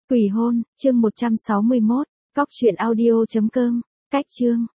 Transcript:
Quỷ hôn, chương 161, cóc truyện audio.com, cách chương.